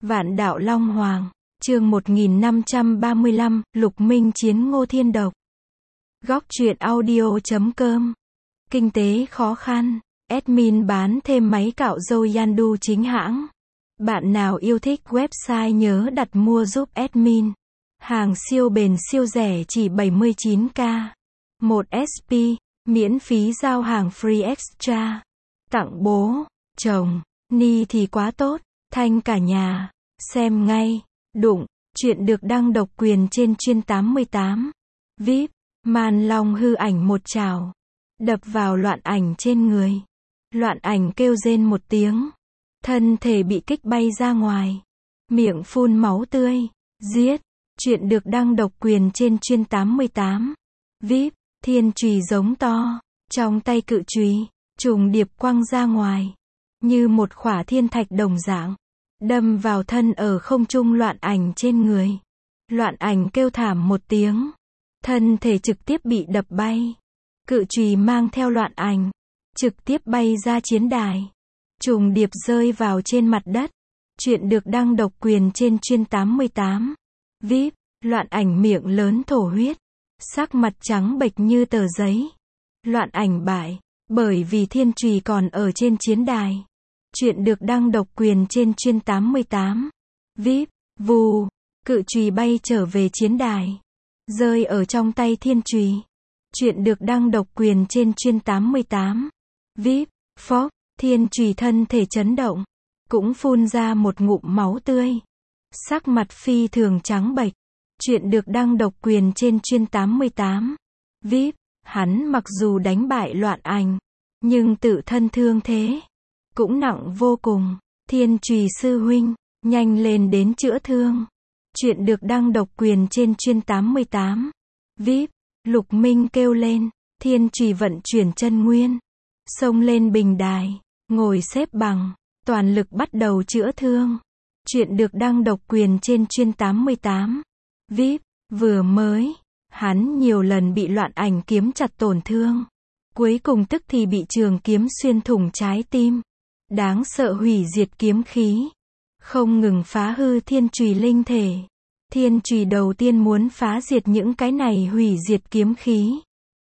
Vạn đạo Long Hoàng, chương 1535, Lục Minh chiến Ngô Thiên Độc. Góc truyện audio.com. Kinh tế khó khăn, admin bán thêm máy cạo râu Yandu chính hãng. Bạn nào yêu thích website nhớ đặt mua giúp admin. Hàng siêu bền siêu rẻ chỉ 79k. 1 SP, miễn phí giao hàng free extra. Tặng bố, chồng, ni thì quá tốt, thanh cả nhà. Xem ngay, đụng, chuyện được đăng độc quyền trên chuyên 88. VIP, màn long hư ảnh một trào. Đập vào loạn ảnh trên người. Loạn ảnh kêu rên một tiếng. Thân thể bị kích bay ra ngoài. Miệng phun máu tươi. Giết, chuyện được đăng độc quyền trên chuyên 88. VIP, thiên chùy giống to. Trong tay cự chùy, trùng điệp quăng ra ngoài. Như một khỏa thiên thạch đồng dạng. Đâm vào thân ở không trung loạn ảnh trên người. Loạn ảnh kêu thảm một tiếng. Thân thể trực tiếp bị đập bay. Cự chùy mang theo loạn ảnh. Trực tiếp bay ra chiến đài. Trùng điệp rơi vào trên mặt đất. Chuyện được đăng độc quyền trên chuyên 88. VIP, loạn ảnh miệng lớn thổ huyết. Sắc mặt trắng bệch như tờ giấy. Loạn ảnh bại, bởi vì thiên chùy còn ở trên chiến đài. Chuyện được đăng độc quyền trên chuyên 88. VIP, vù, cự chùy bay trở về chiến đài. Rơi ở trong tay thiên chùy. Chuyện được đăng độc quyền trên chuyên 88. VIP, phốc, thiên chùy thân thể chấn động. Cũng phun ra một ngụm máu tươi. Sắc mặt phi thường trắng bệch. Chuyện được đăng độc quyền trên chuyên 88. VIP, hắn mặc dù đánh bại loạn ảnh, nhưng tự thân thương thế cũng nặng vô cùng. Thiên chùy sư huynh, nhanh lên đến chữa thương. Chuyện được đăng độc quyền trên chuyên 88. VIP, Lục Minh kêu lên. Thiên chùy vận chuyển chân nguyên. Xông lên bình đài. Ngồi xếp bằng. Toàn lực bắt đầu chữa thương. Chuyện được đăng độc quyền trên chuyên 88. VIP, vừa mới, hắn nhiều lần bị loạn ảnh kiếm chặt tổn thương. Cuối cùng tức thì bị trường kiếm xuyên thủng trái tim. Đáng sợ hủy diệt kiếm khí. Không ngừng phá hư thiên chùy linh thể. Thiên chùy đầu tiên muốn phá diệt những cái này hủy diệt kiếm khí.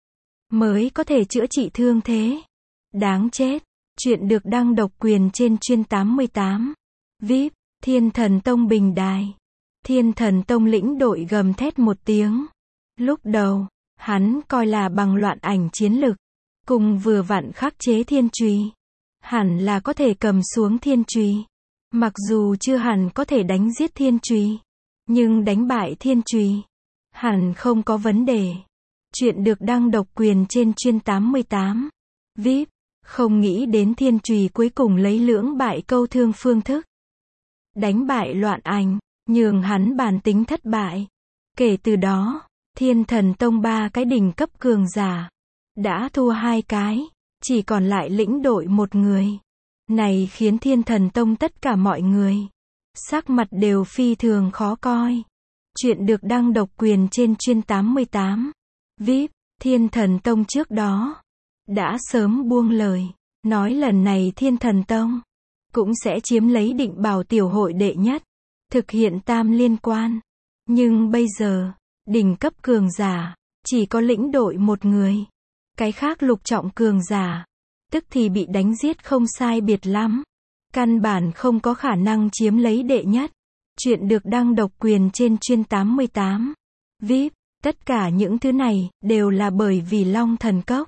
Mới có thể chữa trị thương thế. Đáng chết. Chuyện được đăng độc quyền trên chuyên 88. VIP, Thiên Thần Tông bình đài. Thiên Thần Tông lĩnh đội gầm thét một tiếng. Lúc đầu, hắn coi là bằng loạn ảnh chiến lực. Cùng vừa vặn khắc chế thiên chùy. Hẳn là có thể cầm xuống thiên chùy. Mặc dù chưa hẳn có thể đánh giết thiên chùy. Nhưng đánh bại thiên chùy. Hẳn không có vấn đề. Chuyện được đăng độc quyền trên chuyên 88. VIP, không nghĩ đến thiên chùy cuối cùng lấy lưỡng bại câu thương phương thức. Đánh bại loạn ảnh, nhường hắn bản tính thất bại. Kể từ đó, Thiên Thần Tông 3 cái đỉnh cấp cường giả. Đã thua 2 cái. Chỉ còn lại lĩnh đội một người. Này khiến Thiên Thần Tông tất cả mọi người. Sắc mặt đều phi thường khó coi. Chuyện được đăng độc quyền trên chuyên 88. VIP, Thiên Thần Tông trước đó. Đã sớm buông lời. Nói lần này Thiên Thần Tông. Cũng sẽ chiếm lấy Định Bảo tiểu hội đệ nhất. Thực hiện tam liên quan. Nhưng bây giờ, đỉnh cấp cường giả. Chỉ có lĩnh đội một người. Cái khác lục trọng cường giả. Tức thì bị đánh giết không sai biệt lắm. Căn bản không có khả năng chiếm lấy đệ nhất. Chuyện được đăng độc quyền trên chuyên 88. VIP, tất cả những thứ này, đều là bởi vì Long Thần Cốc.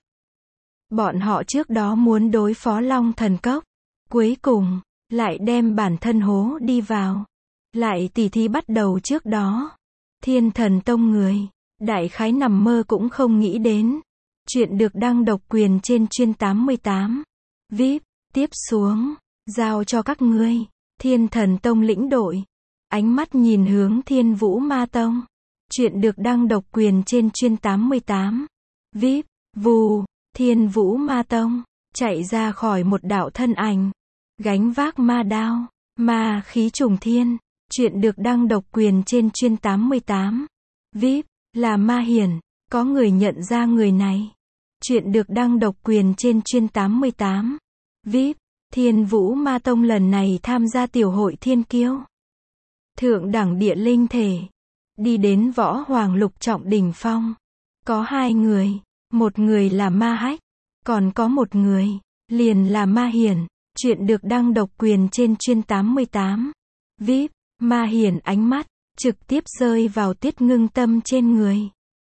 Bọn họ trước đó muốn đối phó Long Thần Cốc. Cuối cùng, lại đem bản thân hố đi vào. Lại tỉ thí bắt đầu trước đó. Thiên Thần Tông người, đại khái nằm mơ cũng không nghĩ đến. Chuyện được đăng độc quyền trên chuyên 88. VIP, tiếp xuống, giao cho các ngươi. Thiên Thần Tông lĩnh đội. Ánh mắt nhìn hướng Thiên Vũ Ma Tông. Chuyện được đăng độc quyền trên chuyên 88. VIP, vù, Thiên Vũ Ma Tông. Chạy ra khỏi một đạo thân ảnh. Gánh vác ma đao. Ma khí trùng thiên. Chuyện được đăng độc quyền trên chuyên 88. VIP, là Ma Hiển. Có người nhận ra người này. Chuyện được đăng độc quyền trên chuyên 88. VIP, Thiên Vũ Ma Tông lần này tham gia tiểu hội thiên kiêu. thượng đẳng địa linh thể. Đi đến võ hoàng lục trọng đỉnh phong. Có hai người, một người là Ma Hách, còn có một người, liền là Ma Hiển. Chuyện được đăng độc quyền trên chuyên 88. VIP, Ma Hiển ánh mắt, trực tiếp rơi vào Tiết Ngưng Tâm trên người.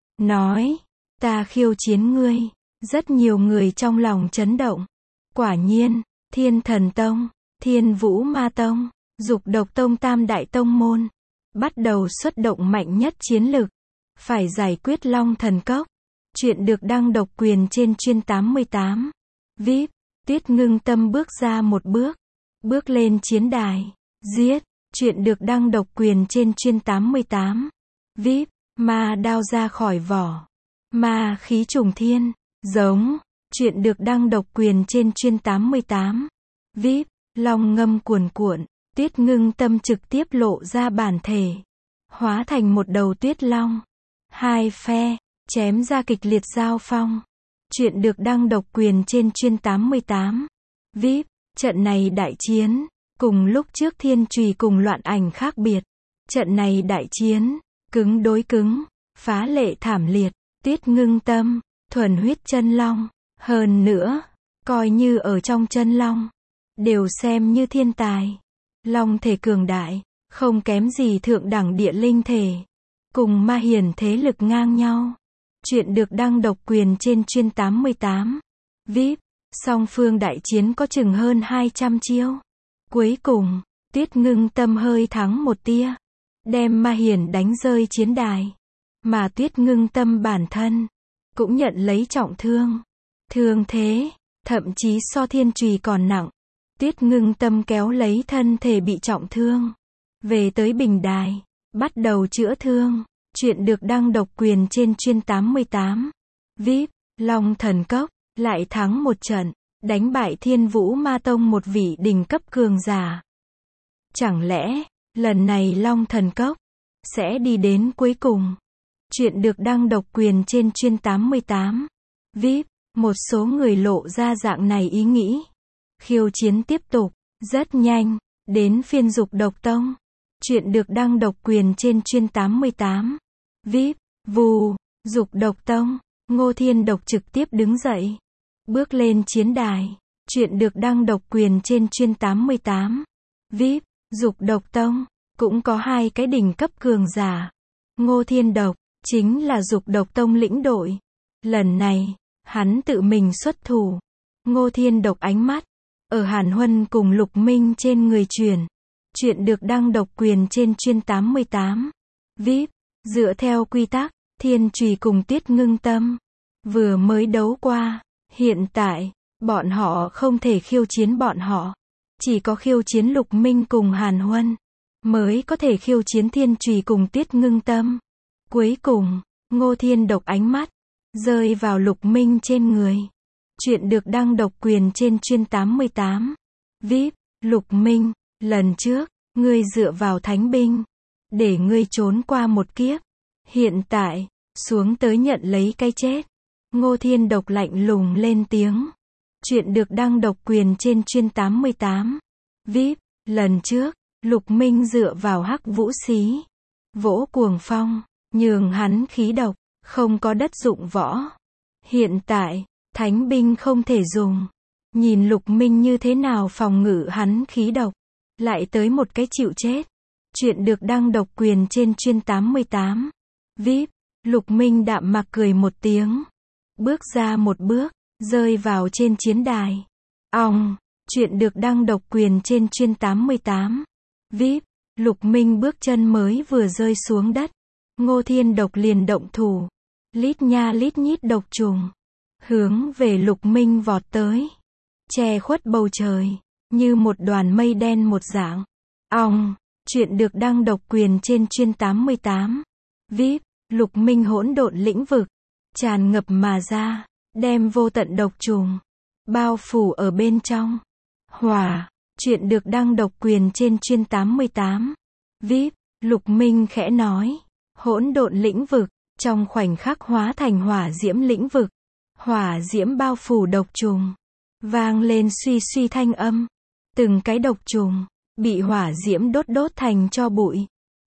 Nói, ta khiêu chiến ngươi. Rất nhiều người trong lòng chấn động. Quả nhiên, Thiên Thần Tông, Thiên Vũ Ma Tông, Dục Độc Tông tam đại tông môn, bắt đầu xuất động mạnh nhất chiến lực. Phải giải quyết Long Thần Cốc. Chuyện được đăng độc quyền trên chuyên 88. VIP, Tiết Ngưng Tâm bước ra một bước. Bước lên chiến đài. Giết. Chuyện được đăng độc quyền trên chuyên 88. VIP, ma đao ra khỏi vỏ. Ma khí trùng thiên. Giống. Chuyện được đăng độc quyền trên chuyên 88. VIP, long ngâm cuồn cuộn. Tiết Ngưng Tâm trực tiếp lộ ra bản thể. Hóa thành một đầu tuyết long. Hai phe, chém ra kịch liệt giao phong. Chuyện được đăng độc quyền trên chuyên 88. VIP, trận này đại chiến, cùng lúc trước Thiên Chùy cùng Loạn Ảnh khác biệt. Trận này đại chiến, cứng đối cứng, phá lệ thảm liệt. Tiết Ngưng Tâm, thuần huyết chân long. Hơn nữa, coi như ở trong chân long, đều xem như thiên tài. Long thể cường đại, không kém gì thượng đẳng địa linh thể. Cùng Ma Hiển thế lực ngang nhau. Chuyện được đăng độc quyền trên chuyên 88. VIP, song phương đại chiến có chừng hơn 200 chiêu. Cuối cùng, Tiết Ngưng Tâm hơi thắng một tia, đem Ma Hiển đánh rơi chiến đài. Mà Tiết Ngưng Tâm bản thân, cũng nhận lấy trọng thương. Thương thế, thậm chí so Thiên Chùy còn nặng. Tiết Ngưng Tâm kéo lấy thân thể bị trọng thương. Về tới bình đài, bắt đầu chữa thương. Chuyện được đăng độc quyền trên chuyên 88. VIP, Long Thần Cốc, lại thắng một trận, đánh bại Thiên Vũ Ma Tông một vị đỉnh cấp cường giả. Chẳng lẽ, lần này Long Thần Cốc, sẽ đi đến cuối cùng? Chuyện được đăng độc quyền trên chuyên 88. VIP, một số người lộ ra dạng này ý nghĩ. Khiêu chiến tiếp tục, rất nhanh, đến phiên Dục Độc Tông. Chuyện được đăng độc quyền trên chuyên 88. VIP, vù, Dục Độc Tông, Ngô Thiên Độc trực tiếp đứng dậy. Bước lên chiến đài. Chuyện được đăng độc quyền trên chuyên 88. VIP, Dục Độc Tông, cũng có hai cái đỉnh cấp cường giả. Ngô Thiên Độc, chính là Dục Độc Tông lĩnh đội. Lần này, hắn tự mình xuất thủ. Ngô Thiên Độc ánh mắt, ở Hàn Huân cùng Lục Minh trên người truyền. Chuyện được đăng độc quyền trên chuyên 88. VIP, dựa theo quy tắc, Thiên Chùy cùng Tiết Ngưng Tâm vừa mới đấu qua. Hiện tại, bọn họ không thể khiêu chiến bọn họ. Chỉ có khiêu chiến Lục Minh cùng Hàn Huân, mới có thể khiêu chiến Thiên Chùy cùng Tiết Ngưng Tâm. Cuối cùng, Ngô Thiên Độc ánh mắt, rơi vào Lục Minh trên người. Chuyện được đăng độc quyền trên chuyên 88. VIP, Lục Minh, lần trước, ngươi dựa vào thánh binh, để ngươi trốn qua một kiếp. Hiện tại, xuống tới nhận lấy cái chết. Ngô Thiên Độc lạnh lùng lên tiếng. Chuyện được đăng độc quyền trên chuyên 88. VIP, lần trước, Lục Minh dựa vào Hắc Vũ Xí, vỗ cuồng phong, nhường hắn khí độc, không có đất dụng võ. Hiện tại, thánh binh không thể dùng. Nhìn Lục Minh như thế nào phòng ngự hắn khí độc, lại tới một cái chịu chết. Chuyện được đăng độc quyền trên chuyên 88. VIP, Lục Minh đạm mạc cười một tiếng, bước ra một bước, rơi vào trên chiến đài. Ong, chuyện được đăng độc quyền trên chuyên 88. VIP, Lục Minh bước chân mới vừa rơi xuống đất, Ngô Thiên Độc liền động thủ. Lít nha lít nhít độc trùng, hướng về Lục Minh vọt tới, che khuất bầu trời, như một đoàn mây đen một dạng. Ong, chuyện được đăng độc quyền trên chuyên 88. VIP, Lục Minh hỗn độn lĩnh vực, tràn ngập mà ra, đem vô tận độc trùng, bao phủ ở bên trong. Hỏa, chuyện được đăng độc quyền trên chuyên 88. VIP, Lục Minh khẽ nói, hỗn độn lĩnh vực, trong khoảnh khắc hóa thành hỏa diễm lĩnh vực. Hỏa diễm bao phủ độc trùng, vang lên suy suy thanh âm. Từng cái độc trùng, bị hỏa diễm đốt thành tro bụi.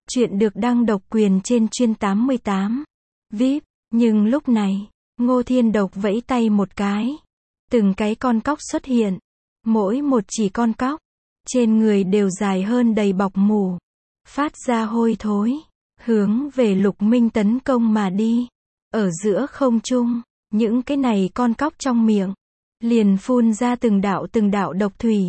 Chuyện được đăng độc quyền trên chuyên 88. VIP. Nhưng lúc này, Ngô Thiên Độc vẫy tay một cái. Từng cái con cóc xuất hiện. Mỗi một chỉ con cóc. Trên người đều dài hơn đầy bọc mủ. Phát ra hôi thối. Hướng về Lục Minh tấn công mà đi. Ở giữa không trung, những cái này con cóc trong miệng. Liền phun ra từng đạo độc thủy.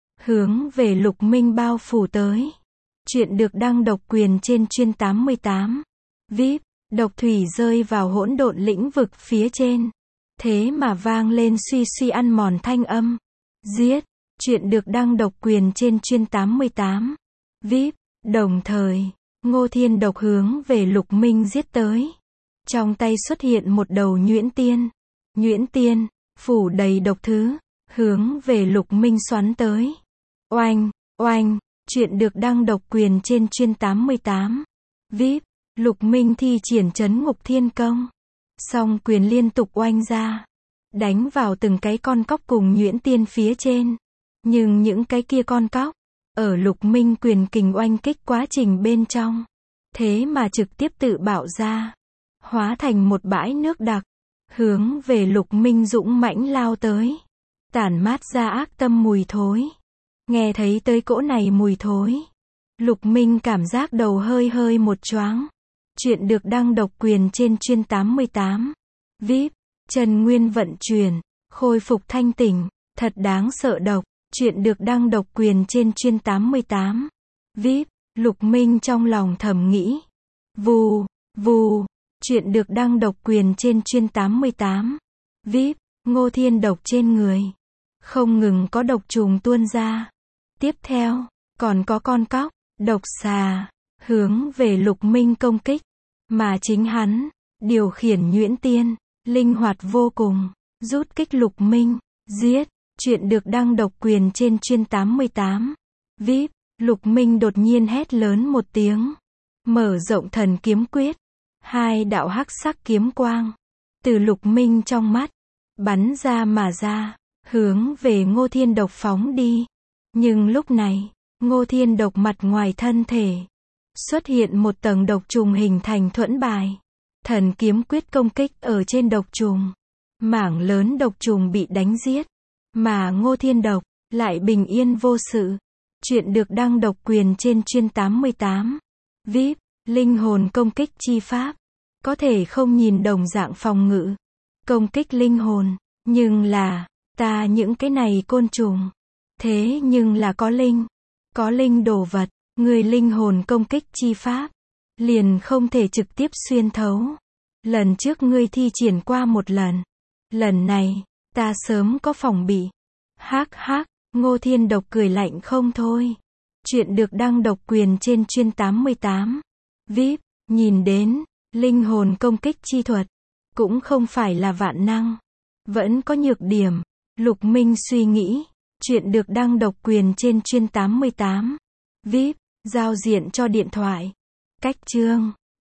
Hướng về Lục Minh bao phủ tới. Chuyện được đăng độc quyền trên chuyên 88. VIP. Độc thủy rơi vào hỗn độn lĩnh vực phía trên. Thế mà vang lên suy suy ăn mòn thanh âm. Giết. Chuyện được đăng độc quyền trên chuyên 88. VIP. Đồng thời, Ngô Thiên Độc hướng về Lục Minh giết tới. Trong tay xuất hiện một đầu nhuyễn tiên. Nhuyễn tiên, phủ đầy độc thứ, hướng về Lục Minh xoắn tới. Oanh, oanh, chuyện được đăng độc quyền trên chuyên 88. VIP. Lục Minh thi triển trấn ngục thiên công. Song quyền liên tục oanh ra. Đánh vào từng cái con cóc cùng nhuyễn tiên phía trên. Nhưng những cái kia con cóc, ở Lục Minh quyền kình oanh kích quá trình bên trong. Thế mà trực tiếp tự bạo ra. Hóa thành một bãi nước đặc. Hướng về Lục Minh dũng mãnh lao tới. Tản mát ra ác tâm mùi thối. Nghe thấy tới cỗ này mùi thối. Lục Minh cảm giác đầu hơi hơi một choáng. Chuyện được đăng độc quyền trên chuyên 88. VIP. Trần Nguyên vận chuyển. Khôi phục thanh tỉnh. Thật đáng sợ độc. Chuyện được đăng độc quyền trên chuyên 88. VIP. Lục Minh trong lòng thầm nghĩ. Vù, vù. Chuyện được đăng độc quyền trên chuyên 88. VIP. Ngô Thiên Độc trên người. Không ngừng có độc trùng tuôn ra. Tiếp theo, còn có con cóc, độc xà, hướng về Lục Minh công kích. Mà chính hắn, điều khiển nhuyễn tiên, linh hoạt vô cùng, rút kích Lục Minh, giết. Chuyện được đăng độc quyền trên chuyên 88. VIP. Lục Minh đột nhiên hét lớn một tiếng. Mở rộng thần kiếm quyết. Hai đạo hắc sắc kiếm quang. Từ Lục Minh trong mắt. Bắn ra mà ra. Hướng về Ngô Thiên Độc phóng đi. Nhưng lúc này, Ngô Thiên Độc mặt ngoài thân thể. Xuất hiện một tầng độc trùng hình thành thuẫn bài. Thần kiếm quyết công kích ở trên độc trùng. Mảng lớn độc trùng bị đánh giết. Mà Ngô Thiên Độc lại bình yên vô sự. Chuyện được đăng độc quyền trên chuyên 88. VIP. Linh hồn công kích chi pháp. Có thể không nhìn đồng dạng phòng ngự. Công kích linh hồn. Nhưng là, ta những cái này côn trùng. Thế nhưng là có linh. Có linh đồ vật. Người linh hồn công kích chi pháp. Liền không thể trực tiếp xuyên thấu. Lần trước ngươi thi triển qua một lần. Lần này, ta sớm có phòng bị. Hắc hắc. Ngô Thiên Độc cười lạnh không thôi. Chuyện được đăng độc quyền trên chuyên 88. VIP. Nhìn đến, linh hồn công kích chi thuật. Cũng không phải là vạn năng. Vẫn có nhược điểm. Lục Minh suy nghĩ. Chuyện được đăng độc quyền trên chuyên 88. VIP. Giao diện cho điện thoại. Cách chương.